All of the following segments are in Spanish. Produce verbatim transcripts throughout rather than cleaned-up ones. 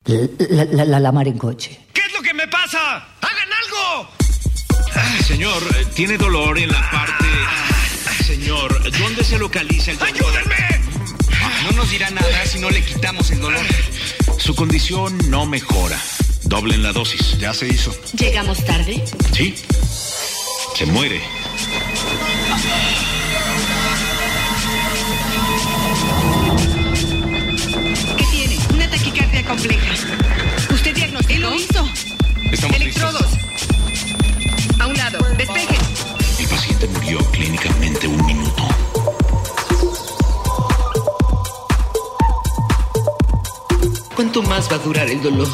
La, la, la, la mar en coche. ¿Qué es lo que me pasa? ¡Hagan algo! Ah, señor, tiene dolor en la parte... Ah, señor, ¿dónde se localiza el dolor? ¡Ayúdenme! No nos dirá nada si no le quitamos el dolor. Su condición no mejora. Doblen la dosis. Ya se hizo. ¿Llegamos tarde? Sí. Se muere. ¿Qué tiene? Una taquicardia compleja. ¿Usted diagnosticó? Él lo hizo. Estamos Electrodos. listos. A un lado. Despeje. El paciente murió clínicamente un minuto. ¿Cuánto más va a durar el dolor?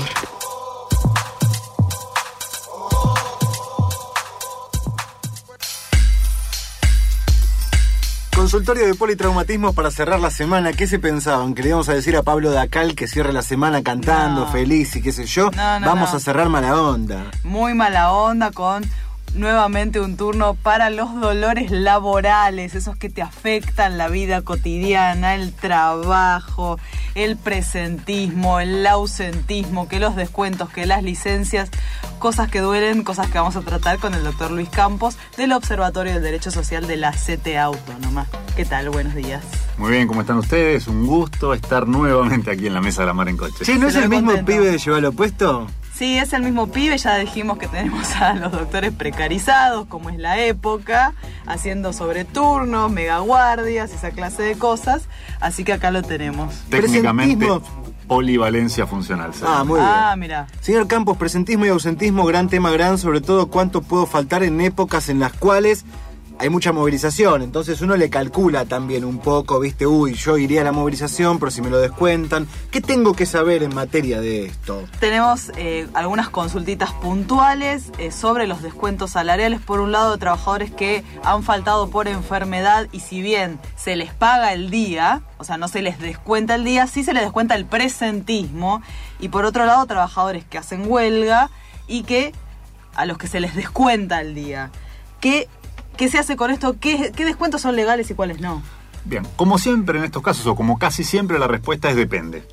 Consultorio de politraumatismo para cerrar la semana. ¿Qué se pensaban? ¿Que le íbamos a decir a Pablo Dacal que cierre la semana cantando, No. feliz y qué sé yo? No, no, Vamos no. a cerrar mala onda. Muy mala onda con nuevamente un turno para los dolores laborales, esos que te afectan la vida cotidiana, el trabajo, el presentismo, el ausentismo, que los descuentos, que las licencias, cosas que duelen, cosas que vamos a tratar con el doctor Luis Campos del Observatorio del Derecho Social de la C T A Autónoma. ¿Qué tal? Buenos días. Muy bien, ¿cómo están ustedes? Un gusto estar nuevamente aquí en la mesa de la mar en coche. Che, ¿no es Se lo el mismo contento. pibe de Llevar lo Puesto? Sí, es el mismo pibe, ya dijimos que tenemos a los doctores precarizados, como es la época, haciendo sobreturnos, megaguardias, esa clase de cosas, así que acá lo tenemos. Técnicamente, Presentismo. polivalencia funcional. ¿sabes? Ah, muy bien. Ah, mira. Señor Campos, presentismo y ausentismo, gran tema, gran, sobre todo cuánto puedo faltar en épocas en las cuales hay mucha movilización, entonces uno le calcula también un poco, viste, uy, yo iría a la movilización, pero si me lo descuentan, ¿qué tengo que saber en materia de esto? Tenemos eh, algunas consultitas puntuales eh, sobre los descuentos salariales. Por un lado, trabajadores que han faltado por enfermedad y si bien se les paga el día, o sea, no se les descuenta el día, sí se les descuenta el presentismo. Y por otro lado, trabajadores que hacen huelga y que a los que se les descuenta el día. ¿Qué, qué se hace con esto? ¿Qué, qué descuentos son legales y cuáles no? Bien, como siempre en estos casos, o como casi siempre, la respuesta es depende.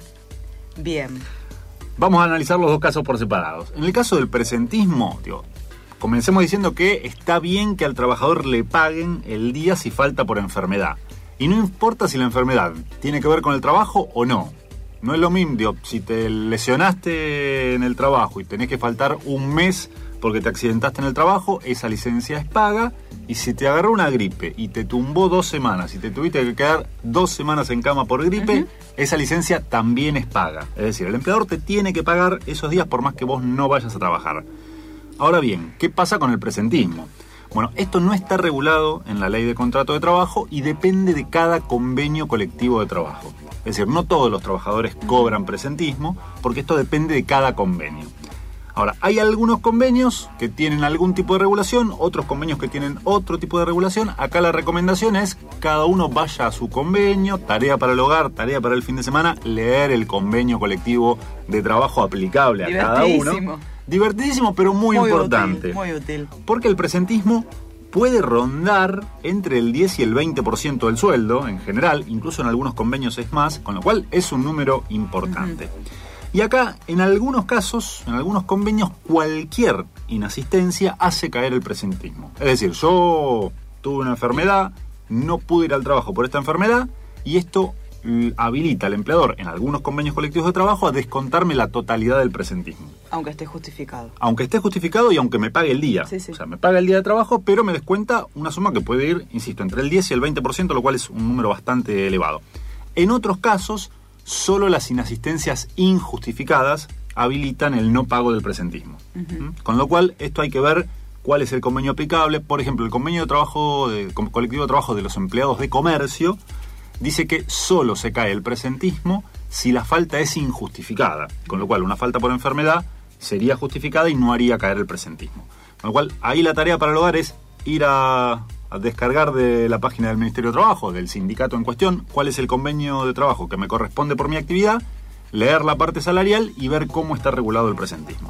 Bien. Vamos a analizar los dos casos por separados. En el caso del presentismo, digo, comencemos diciendo que está bien que al trabajador le paguen el día si falta por enfermedad. Y no importa si la enfermedad tiene que ver con el trabajo o no. No es lo mismo, digo, si te lesionaste en el trabajo y tenés que faltar un mes porque te accidentaste en el trabajo, esa licencia es paga. Y si te agarró una gripe y te tumbó dos semanas y te tuviste que quedar dos semanas en cama por gripe, uh-huh. esa licencia también es paga. Es decir, el empleador te tiene que pagar esos días por más que vos no vayas a trabajar. Ahora bien, ¿qué pasa con el presentismo? Bueno, esto no está regulado en la ley de contrato de trabajo y depende de cada convenio colectivo de trabajo. Es decir, no todos los trabajadores cobran presentismo porque esto depende de cada convenio. Ahora, hay algunos convenios que tienen algún tipo de regulación, otros convenios que tienen otro tipo de regulación. Acá la recomendación es cada uno vaya a su convenio, tarea para el hogar, tarea para el fin de semana, leer el convenio colectivo de trabajo aplicable a cada uno. Divertidísimo, pero muy, muy importante. Útil, muy útil. Porque el presentismo puede rondar entre el diez y el veinte por ciento del sueldo en general, incluso en algunos convenios es más, con lo cual es un número importante. Uh-huh. Y acá, en algunos casos, en algunos convenios, cualquier inasistencia hace caer el presentismo. Es decir, yo tuve una enfermedad, no pude ir al trabajo por esta enfermedad, y esto habilita al empleador, en algunos convenios colectivos de trabajo, a descontarme la totalidad del presentismo. Aunque esté justificado. Aunque esté justificado y aunque me pague el día. Sí, sí. O sea, me paga el día de trabajo, pero me descuenta una suma que puede ir, insisto, entre el diez y el veinte por ciento, lo cual es un número bastante elevado. En otros casos, solo las inasistencias injustificadas habilitan el no pago del presentismo. Uh-huh. Con lo cual, esto hay que ver cuál es el convenio aplicable. Por ejemplo, el convenio de trabajo, de, colectivo de trabajo de los empleados de comercio, dice que solo se cae el presentismo si la falta es injustificada. Con lo cual, una falta por enfermedad sería justificada y no haría caer el presentismo. Con lo cual, ahí la tarea para el hogar es ir a... a descargar de la página del Ministerio de Trabajo, del sindicato en cuestión, cuál es el convenio de trabajo que me corresponde por mi actividad, leer la parte salarial y ver cómo está regulado el presentismo.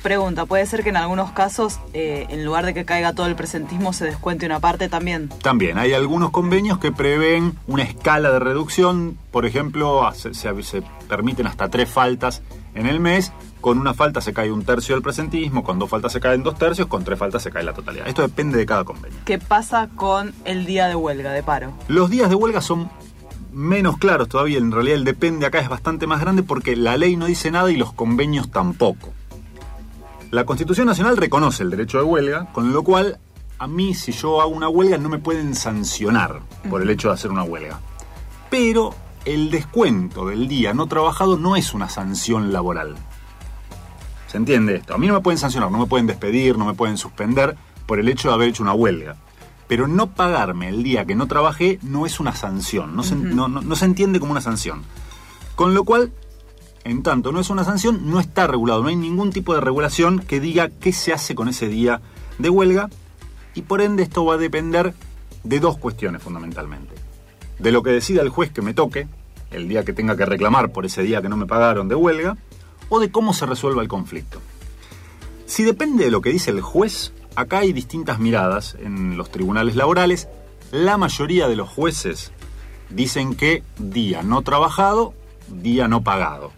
Pregunta, ¿puede ser que en algunos casos, eh, en lugar de que caiga todo el presentismo, se descuente una parte también? También, hay algunos convenios que prevén una escala de reducción. Por ejemplo, se, se, se permiten hasta tres faltas en el mes. Con una falta se cae un tercio del presentismo, con dos faltas se caen dos tercios, con tres faltas se cae la totalidad. Esto depende de cada convenio. ¿Qué pasa con el día de huelga, de paro? Los días de huelga son menos claros todavía. En realidad el depende acá es bastante más grande porque la ley no dice nada y los convenios tampoco. La Constitución Nacional reconoce el derecho de huelga, con lo cual a mí, si yo hago una huelga, no me pueden sancionar por el hecho de hacer una huelga. Pero el descuento del día no trabajado no es una sanción laboral. ¿Se entiende esto? A mí no me pueden sancionar, no me pueden despedir, no me pueden suspender por el hecho de haber hecho una huelga. Pero no pagarme el día que no trabajé no es una sanción, no se, uh-huh. no, no, no se entiende como una sanción. Con lo cual, en tanto no es una sanción, no está regulado, no hay ningún tipo de regulación que diga qué se hace con ese día de huelga, y por ende esto va a depender de dos cuestiones fundamentalmente. De lo que decida el juez que me toque, el día que tenga que reclamar por ese día que no me pagaron de huelga, o de cómo se resuelva el conflicto. Si depende de lo que dice el juez, acá hay distintas miradas en los tribunales laborales. La mayoría de los jueces dicen que día no trabajado, día no pagado.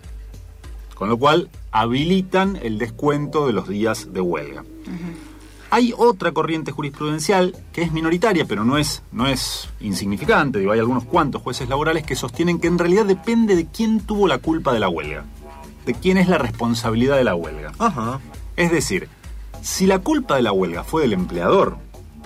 Con lo cual habilitan el descuento de los días de huelga. Uh-huh. Hay otra corriente jurisprudencial que es minoritaria, pero no es, no es insignificante. Digo, hay algunos cuantos jueces laborales que sostienen que en realidad depende de quién tuvo la culpa de la huelga, de quién es la responsabilidad de la huelga. Ajá. Es decir, si la culpa de la huelga fue del empleador,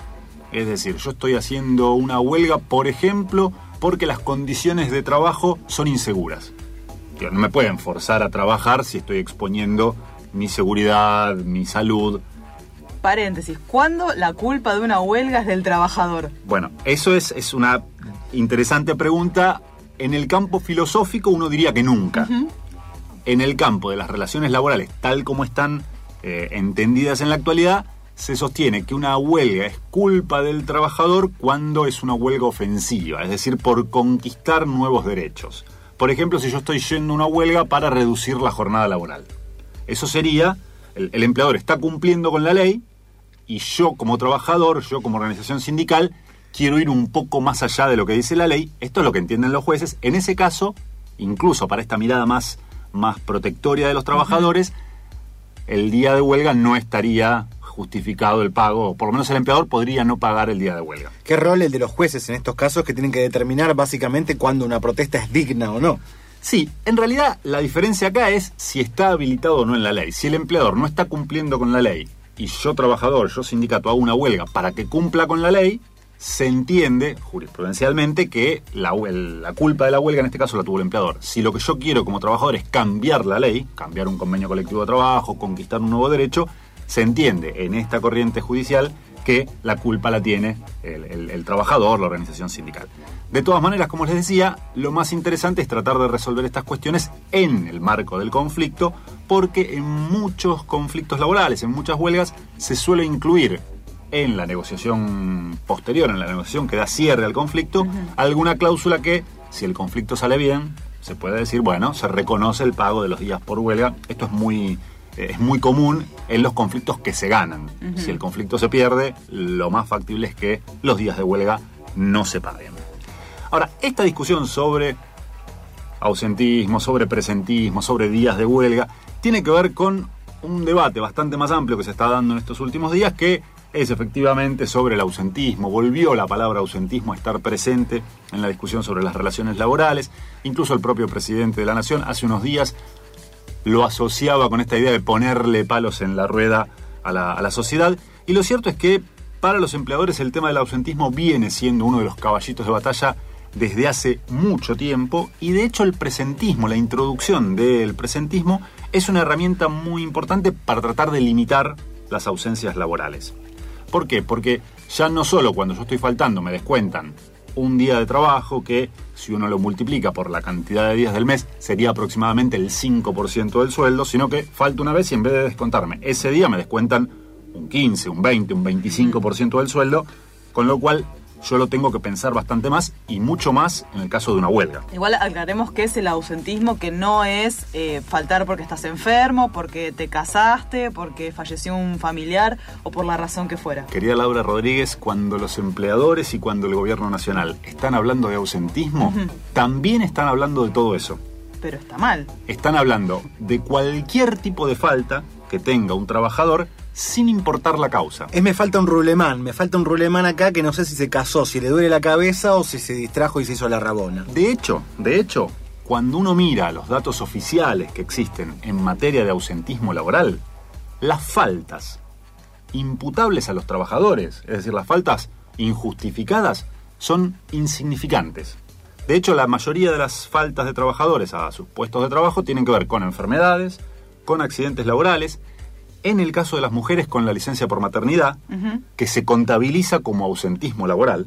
es decir, yo estoy haciendo una huelga, por ejemplo, porque las condiciones de trabajo son inseguras. No me pueden forzar a trabajar si estoy exponiendo mi seguridad, mi salud. Paréntesis, ¿cuándo la culpa de una huelga es del trabajador? Bueno, eso es, es una interesante pregunta. En el campo filosófico uno diría que nunca. Uh-huh. En el campo de las relaciones laborales, tal como están eh, entendidas en la actualidad, se sostiene que una huelga es culpa del trabajador cuando es una huelga ofensiva, es decir, por conquistar nuevos derechos. Por ejemplo, si yo estoy yendo a una huelga para reducir la jornada laboral. Eso sería, el, el empleador está cumpliendo con la ley y yo como trabajador, yo como organización sindical, quiero ir un poco más allá de lo que dice la ley. Esto es lo que entienden los jueces. En ese caso, incluso para esta mirada más... más protectoria de los trabajadores, uh-huh. el día de huelga no estaría justificado el pago, o por lo menos el empleador podría no pagar el día de huelga. ¿Qué rol el de los jueces en estos casos que tienen que determinar básicamente cuándo una protesta es digna o no? Sí, en realidad la diferencia acá es si está habilitado o no en la ley. Si el empleador no está cumpliendo con la ley y yo trabajador, yo sindicato hago una huelga para que cumpla con la ley, se entiende jurisprudencialmente que la, la culpa de la huelga en este caso la tuvo el empleador. Si lo que yo quiero como trabajador es cambiar la ley, cambiar un convenio colectivo de trabajo, conquistar un nuevo derecho, se entiende en esta corriente judicial que la culpa la tiene el, el, el trabajador, la organización sindical. De todas maneras, como les decía, lo más interesante es tratar de resolver estas cuestiones en el marco del conflicto, porque en muchos conflictos laborales, en muchas huelgas, se suele incluir en la negociación posterior, en la negociación que da cierre al conflicto, uh-huh. alguna cláusula que, si el conflicto sale bien, se puede decir, bueno, se reconoce el pago de los días por huelga. Esto es muy, eh, es muy común en los conflictos que se ganan. Uh-huh. Si el conflicto se pierde, lo más factible es que los días de huelga no se paguen. Ahora, esta discusión sobre ausentismo, sobre presentismo, sobre días de huelga, tiene que ver con un debate bastante más amplio que se está dando en estos últimos días, que es efectivamente sobre el ausentismo. Volvió la palabra ausentismo a estar presente en la discusión sobre las relaciones laborales. Incluso el propio presidente de la Nación hace unos días lo asociaba con esta idea de ponerle palos en la rueda a la, a la sociedad. Y lo cierto es que para los empleadores el tema del ausentismo viene siendo uno de los caballitos de batalla desde hace mucho tiempo, y de hecho el presentismo, la introducción del presentismo, es una herramienta muy importante para tratar de limitar las ausencias laborales. ¿Por qué? Porque ya no solo cuando yo estoy faltando me descuentan un día de trabajo, que si uno lo multiplica por la cantidad de días del mes sería aproximadamente el cinco por ciento del sueldo, sino que falta una vez y en vez de descontarme ese día me descuentan un quince, un veinte, un veinticinco por ciento del sueldo, con lo cual yo lo tengo que pensar bastante más y mucho más en el caso de una huelga. Igual aclaremos que es el ausentismo, que no es eh, faltar porque estás enfermo, porque te casaste, porque falleció un familiar o por la razón que fuera. Querida Laura Rodríguez, cuando los empleadores y cuando el gobierno nacional están hablando de ausentismo, uh-huh. también están hablando de todo eso. Pero está mal. Están hablando de cualquier tipo de falta que tenga un trabajador sin importar la causa. Es me falta un rulemán, me falta un rulemán acá que no sé si se casó, si le duele la cabeza o si se distrajo y se hizo la rabona. De hecho, de hecho, cuando uno mira los datos oficiales que existen en materia de ausentismo laboral, las faltas imputables a los trabajadores, es decir, las faltas injustificadas, son insignificantes. De hecho, la mayoría de las faltas de trabajadores a sus puestos de trabajo tienen que ver con enfermedades, con accidentes laborales. En el caso de las mujeres, con la licencia por maternidad, uh-huh. que se contabiliza como ausentismo laboral.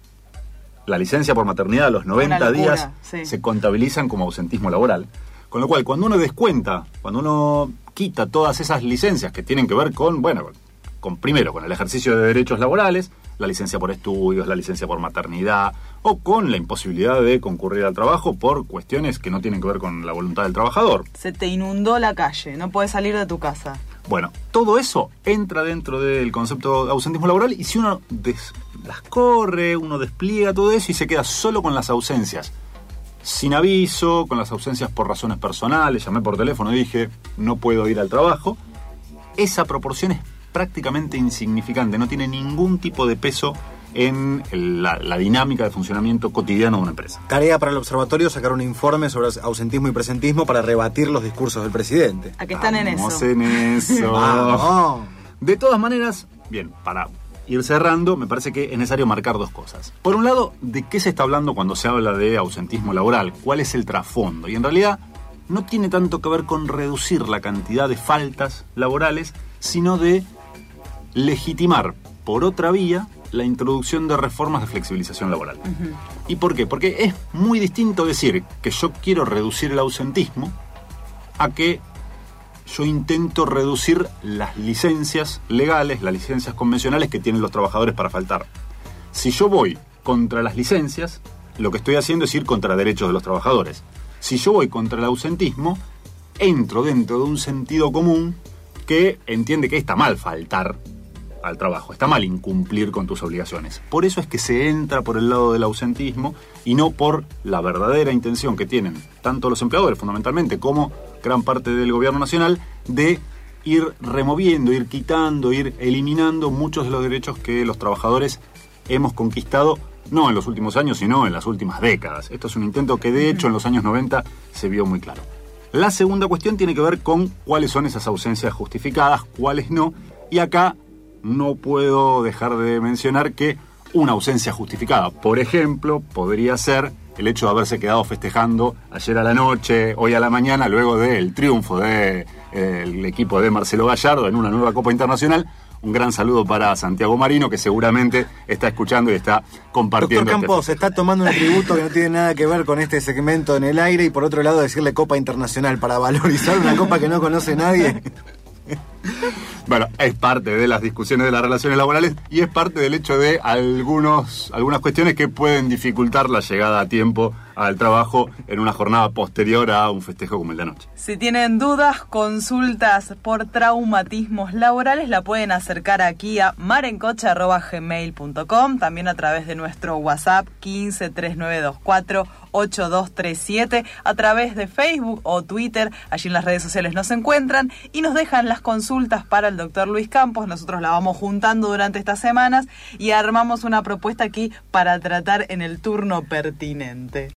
La licencia por maternidad a los noventa días sí. se contabilizan como ausentismo laboral. Con lo cual, cuando uno descuenta, cuando uno quita todas esas licencias que tienen que ver con, bueno, con primero, con el ejercicio de derechos laborales, la licencia por estudios, la licencia por maternidad, o con la imposibilidad de concurrir al trabajo por cuestiones que no tienen que ver con la voluntad del trabajador. Se te inundó la calle, no puedes salir de tu casa. Bueno, todo eso entra dentro del concepto de ausentismo laboral y si uno des- las corre, uno despliega todo eso y se queda solo con las ausencias sin aviso, con las ausencias por razones personales, llamé por teléfono y dije no puedo ir al trabajo, esa proporción es prácticamente insignificante, no tiene ningún tipo de peso en la, la dinámica de funcionamiento cotidiano de una empresa. Tarea para el observatorio, sacar un informe sobre ausentismo y presentismo para rebatir los discursos del presidente. ¿A qué están Vamos en eso? en eso. Vamos. De todas maneras, bien, para ir cerrando, me parece que es necesario marcar dos cosas. Por un lado, ¿de qué se está hablando cuando se habla de ausentismo laboral? ¿Cuál es el trasfondo? Y en realidad no tiene tanto que ver con reducir la cantidad de faltas laborales, sino de legitimar por otra vía la introducción de reformas de flexibilización laboral. Uh-huh. ¿Y por qué? Porque es muy distinto decir que yo quiero reducir el ausentismo a que yo intento reducir las licencias legales, las licencias convencionales que tienen los trabajadores para faltar. Si yo voy contra las licencias, lo que estoy haciendo es ir contra derechos de los trabajadores. Si yo voy contra el ausentismo, entro dentro de un sentido común que entiende que está mal faltar al trabajo, está mal incumplir con tus obligaciones. Por eso es que se entra por el lado del ausentismo y no por la verdadera intención que tienen tanto los empleadores fundamentalmente como gran parte del gobierno nacional de ir removiendo, ir quitando, ir eliminando muchos de los derechos que los trabajadores hemos conquistado no en los últimos años, sino en las últimas décadas. Esto es un intento que de hecho en los años noventa se vio muy claro. La segunda cuestión tiene que ver con cuáles son esas ausencias justificadas, cuáles no, y acá no puedo dejar de mencionar que una ausencia justificada, por ejemplo, podría ser el hecho de haberse quedado festejando ayer a la noche, hoy a la mañana, luego del triunfo del eh, equipo de Marcelo Gallardo en una nueva Copa Internacional. Un gran saludo para Santiago Marino, que seguramente está escuchando y está compartiendo. Doctor Campos, este... está tomando un atributo que no tiene nada que ver con este segmento en el aire y por otro lado decirle Copa Internacional para valorizar una copa que no conoce nadie. Bueno, es parte de las discusiones de las relaciones laborales y es parte del hecho de algunos, algunas cuestiones que pueden dificultar la llegada a tiempo al trabajo en una jornada posterior a un festejo como el de anoche. Si tienen dudas, consultas por traumatismos laborales, la pueden acercar aquí a marencoche arroba gmail punto com, también a través de nuestro WhatsApp quince, treinta y nueve veinticuatro, ochenta y dos treinta y siete, a través de Facebook o Twitter, allí en las redes sociales nos encuentran y nos dejan las consultas para el doctor Luis Campos. Nosotros la vamos juntando durante estas semanas y armamos una propuesta aquí para tratar en el turno pertinente.